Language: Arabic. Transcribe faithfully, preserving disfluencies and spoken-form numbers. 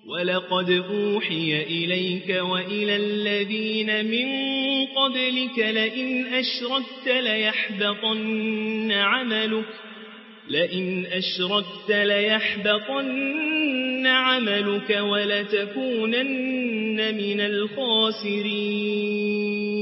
ولقد أوحي إليك وإلى الذين من قبلك لئن أشركت ليحبطن عملك لئن أشركت ليحبطن عملك ولتكونن من الخاسرين